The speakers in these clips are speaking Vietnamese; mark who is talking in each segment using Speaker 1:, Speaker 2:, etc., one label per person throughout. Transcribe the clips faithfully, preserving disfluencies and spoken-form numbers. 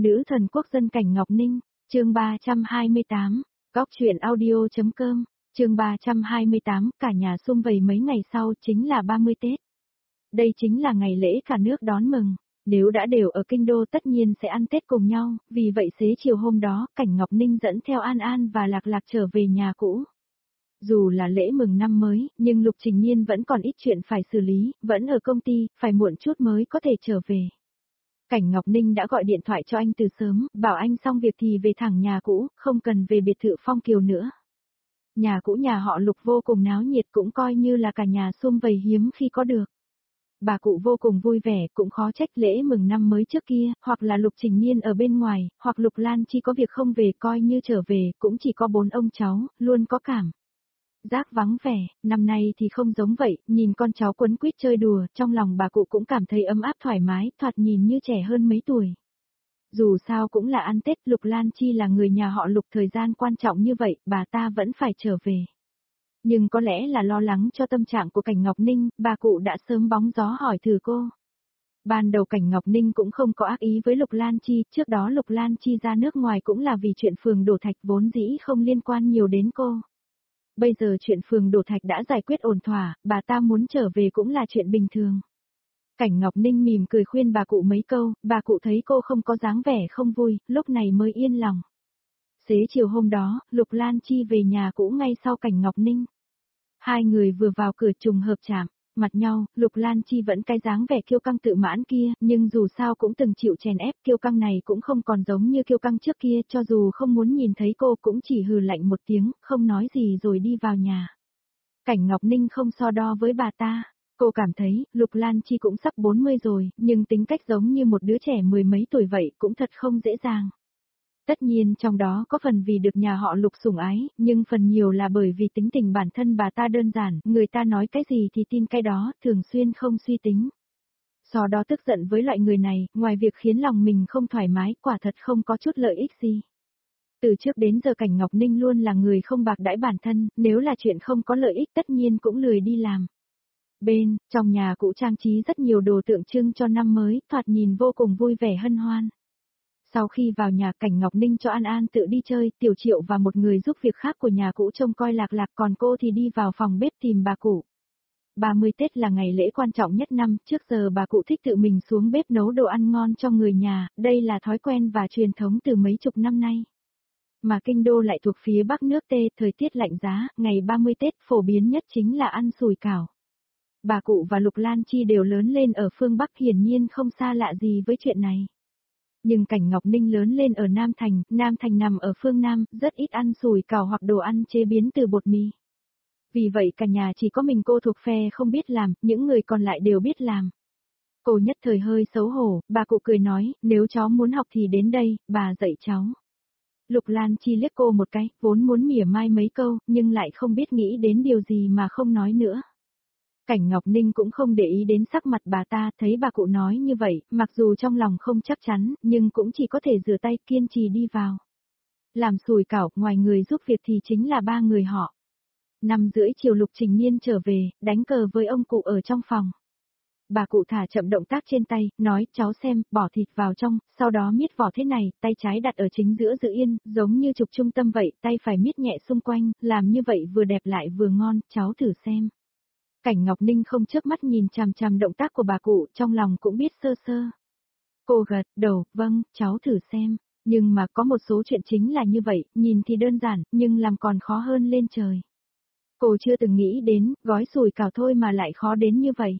Speaker 1: Nữ thần quốc dân Cảnh Ngọc Ninh, chương ba trăm hai mươi tám, góc truyện audio.com, chương ba trăm hai mươi tám, cả nhà sum vầy mấy ngày sau chính là ba mươi Tết. Đây chính là ngày lễ cả nước đón mừng, nếu đã đều ở kinh đô tất nhiên sẽ ăn Tết cùng nhau, vì vậy xế chiều hôm đó, Cảnh Ngọc Ninh dẫn theo An An và Lạc Lạc trở về nhà cũ. Dù là lễ mừng năm mới, nhưng Lục Trình Nhiên vẫn còn ít chuyện phải xử lý, vẫn ở công ty, phải muộn chút mới có thể trở về. Cảnh Ngọc Ninh đã gọi điện thoại cho anh từ sớm, bảo anh xong việc thì về thẳng nhà cũ, không cần về biệt thự Phong Kiều nữa. Nhà cũ nhà họ Lục vô cùng náo nhiệt, cũng coi như là cả nhà sum vầy hiếm khi có được. Bà cụ vô cùng vui vẻ, cũng khó trách lễ mừng năm mới trước kia, hoặc là Lục Trình Nhiên ở bên ngoài, hoặc Lục Lan Chi có việc không về, coi như trở về, cũng chỉ có bốn ông cháu, luôn có cảm giác vắng vẻ. Năm nay thì không giống vậy, nhìn con cháu quấn quýt chơi đùa, trong lòng bà cụ cũng cảm thấy ấm áp thoải mái, thoạt nhìn như trẻ hơn mấy tuổi. Dù sao cũng là ăn Tết, Lục Lan Chi là người nhà họ Lục, thời gian quan trọng như vậy, bà ta vẫn phải trở về. Nhưng có lẽ là lo lắng cho tâm trạng của Cảnh Ngọc Ninh, bà cụ đã sớm bóng gió hỏi thử cô. Ban đầu Cảnh Ngọc Ninh cũng không có ác ý với Lục Lan Chi, trước đó Lục Lan Chi ra nước ngoài cũng là vì chuyện phường đổ thạch, vốn dĩ không liên quan nhiều đến cô. Bây giờ chuyện phường đổ thạch đã giải quyết ổn thỏa, bà ta muốn trở về cũng là chuyện bình thường. Cảnh Ngọc Ninh mỉm cười khuyên bà cụ mấy câu, bà cụ thấy cô không có dáng vẻ không vui, lúc này mới yên lòng. Xế chiều hôm đó, Lục Lan Chi về nhà cũ ngay sau Cảnh Ngọc Ninh. Hai người vừa vào cửa trùng hợp chạm mặt nhau, Lục Lan Chi vẫn cái dáng vẻ kiêu căng tự mãn kia, nhưng dù sao cũng từng chịu chèn ép, kiêu căng này cũng không còn giống như kiêu căng trước kia, cho dù không muốn nhìn thấy cô cũng chỉ hừ lạnh một tiếng, không nói gì rồi đi vào nhà. Cảnh Ngọc Ninh không so đo với bà ta, cô cảm thấy, Lục Lan Chi cũng sắp bốn mươi rồi, nhưng tính cách giống như một đứa trẻ mười mấy tuổi vậy cũng thật không dễ dàng. Tất nhiên trong đó có phần vì được nhà họ Lục sủng ái, nhưng phần nhiều là bởi vì tính tình bản thân bà ta đơn giản, người ta nói cái gì thì tin cái đó, thường xuyên không suy tính. Sau đó tức giận với loại người này, ngoài việc khiến lòng mình không thoải mái, quả thật không có chút lợi ích gì. Từ trước đến giờ Cảnh Ngọc Ninh luôn là người không bạc đãi bản thân, nếu là chuyện không có lợi ích tất nhiên cũng lười đi làm. Bên, trong nhà cũ trang trí rất nhiều đồ tượng trưng cho năm mới, thoạt nhìn vô cùng vui vẻ hân hoan. Sau khi vào nhà, Cảnh Ngọc Ninh cho An An tự đi chơi, Tiểu Triệu và một người giúp việc khác của nhà cũ trông coi Lạc Lạc, còn cô thì đi vào phòng bếp tìm bà cụ. ba mươi Tết là ngày lễ quan trọng nhất năm, trước giờ bà cụ thích tự mình xuống bếp nấu đồ ăn ngon cho người nhà, đây là thói quen và truyền thống từ mấy chục năm nay. Mà kinh đô lại thuộc phía bắc nước Tê, thời tiết lạnh giá, ngày ba mươi Tết phổ biến nhất chính là ăn sủi cảo. Bà cụ và Lục Lan Chi đều lớn lên ở phương Bắc, hiển nhiên không xa lạ gì với chuyện này. Nhưng Cảnh Ngọc Ninh lớn lên ở Nam Thành, Nam Thành nằm ở phương Nam, rất ít ăn sủi cảo hoặc đồ ăn chế biến từ bột mì. Vì vậy cả nhà chỉ có mình cô thuộc phe không biết làm, những người còn lại đều biết làm. Cô nhất thời hơi xấu hổ, bà cụ cười nói, nếu cháu muốn học thì đến đây, bà dạy cháu. Lục Lan Chi liếc cô một cái, vốn muốn mỉa mai mấy câu, nhưng lại không biết nghĩ đến điều gì mà không nói nữa. Cảnh Ngọc Ninh cũng không để ý đến sắc mặt bà ta, thấy bà cụ nói như vậy, mặc dù trong lòng không chắc chắn, nhưng cũng chỉ có thể rửa tay kiên trì đi vào. Làm sủi cảo, ngoài người giúp việc thì chính là ba người họ. Năm rưỡi chiều Lục Trình Nhiên trở về, đánh cờ với ông cụ ở trong phòng. Bà cụ thả chậm động tác trên tay, nói, cháu xem, bỏ thịt vào trong, sau đó miết vỏ thế này, tay trái đặt ở chính giữa giữ yên, giống như trục trung tâm vậy, tay phải miết nhẹ xung quanh, làm như vậy vừa đẹp lại vừa ngon, cháu thử xem. Cảnh Ngọc Ninh không chớp mắt nhìn chằm chằm động tác của bà cụ, trong lòng cũng biết sơ sơ. Cô gật đầu, vâng, cháu thử xem, nhưng mà có một số chuyện chính là như vậy, nhìn thì đơn giản, nhưng làm còn khó hơn lên trời. Cô chưa từng nghĩ đến, gói sủi cảo thôi mà lại khó đến như vậy.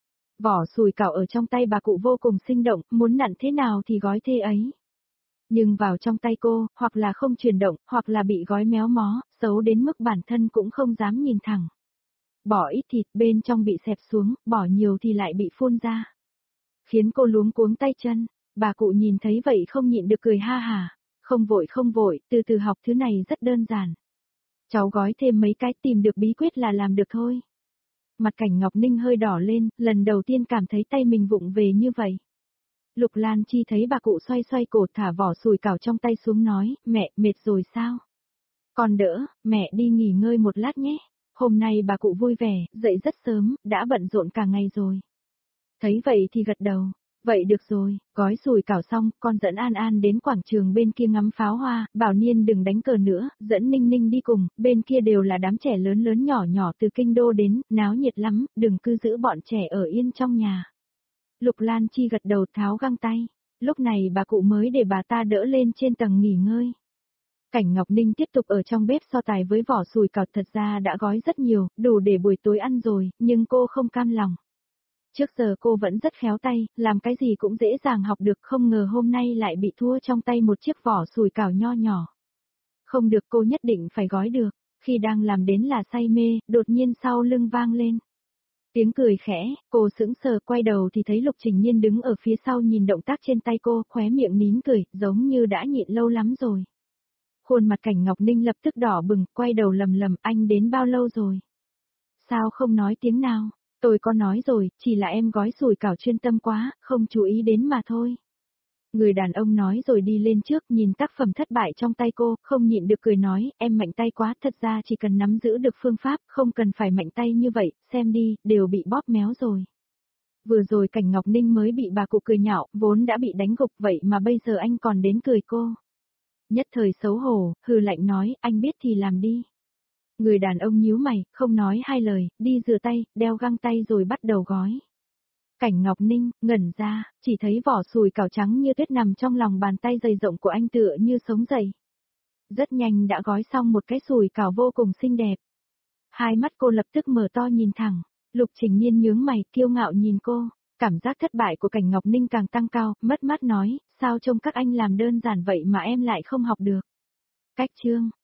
Speaker 1: Vỏ sủi cảo ở trong tay bà cụ vô cùng sinh động, muốn nặn thế nào thì gói thế ấy. Nhưng vào trong tay cô, hoặc là không chuyển động, hoặc là bị gói méo mó, xấu đến mức bản thân cũng không dám nhìn thẳng. Bỏ ít thịt bên trong bị xẹp xuống, bỏ nhiều thì lại bị phun ra. Khiến cô luống cuống tay chân, bà cụ nhìn thấy vậy không nhịn được cười ha hả, không vội không vội, từ từ học, thứ này rất đơn giản. Cháu gói thêm mấy cái, tìm được bí quyết là làm được thôi. Mặt Cảnh Ngọc Ninh hơi đỏ lên, lần đầu tiên cảm thấy tay mình vụng về như vậy. Lục Lan Chi thấy bà cụ xoay xoay cổ thả vỏ sủi cảo trong tay xuống nói, mẹ, mệt rồi sao? Còn đỡ, mẹ đi nghỉ ngơi một lát nhé. Hôm nay bà cụ vui vẻ, dậy rất sớm, đã bận rộn cả ngày rồi. Thấy vậy thì gật đầu, Vậy được rồi, gói sủi cảo xong, con dẫn An An đến quảng trường bên kia ngắm pháo hoa, bảo Niên đừng đánh cờ nữa, dẫn Ninh Ninh đi cùng, bên kia đều là đám trẻ lớn lớn nhỏ nhỏ từ kinh đô đến, náo nhiệt lắm, đừng cứ giữ bọn trẻ ở yên trong nhà. Lục Lan Chi gật đầu tháo găng tay, lúc này bà cụ mới để bà ta đỡ lên trên tầng nghỉ ngơi. Cảnh Ngọc Ninh tiếp tục ở trong bếp so tài với vỏ sủi cảo, thật ra đã gói rất nhiều, đủ để buổi tối ăn rồi, nhưng cô không cam lòng. Trước giờ cô vẫn rất khéo tay, làm cái gì cũng dễ dàng học được, không ngờ hôm nay lại bị thua trong tay một chiếc vỏ sủi cảo nho nhỏ. Không được, cô nhất định phải gói được, khi đang làm đến là say mê, đột nhiên sau lưng vang lên. Tiếng cười khẽ, cô sững sờ quay đầu thì thấy Lục Trình Nhiên đứng ở phía sau nhìn động tác trên tay cô, khóe miệng nín cười, giống như đã nhịn lâu lắm rồi. Khuôn mặt Cảnh Ngọc Ninh lập tức đỏ bừng, quay đầu lầm lầm, anh đến bao lâu rồi? Sao không nói tiếng nào? Tôi có nói rồi, chỉ là em gói sủi cảo chuyên tâm quá, không chú ý đến mà thôi. Người đàn ông nói rồi đi lên trước, nhìn tác phẩm thất bại trong tay cô, không nhịn được cười nói, em mạnh tay quá, thật ra chỉ cần nắm giữ được phương pháp, không cần phải mạnh tay như vậy, xem đi, đều bị bóp méo rồi. Vừa rồi Cảnh Ngọc Ninh mới bị bà cụ cười nhạo, vốn đã bị đánh gục vậy mà bây giờ anh còn đến cười cô. Nhất thời xấu hổ, hừ lạnh nói, anh biết thì làm đi. Người đàn ông nhíu mày, không nói hai lời, đi rửa tay, đeo găng tay rồi bắt đầu gói. Cảnh Ngọc Ninh, ngẩn ra, chỉ thấy vỏ sùi cảo trắng như tuyết nằm trong lòng bàn tay dày rộng của anh tựa như sống dậy. Rất nhanh đã gói xong một cái sùi cảo vô cùng xinh đẹp. Hai mắt cô lập tức mở to nhìn thẳng, Lục Trình Nhiên nhướng mày, kiêu ngạo nhìn cô, cảm giác thất bại của Cảnh Ngọc Ninh càng tăng cao, mất mát nói, sao trông các anh làm đơn giản vậy mà em lại không học được. Cách chương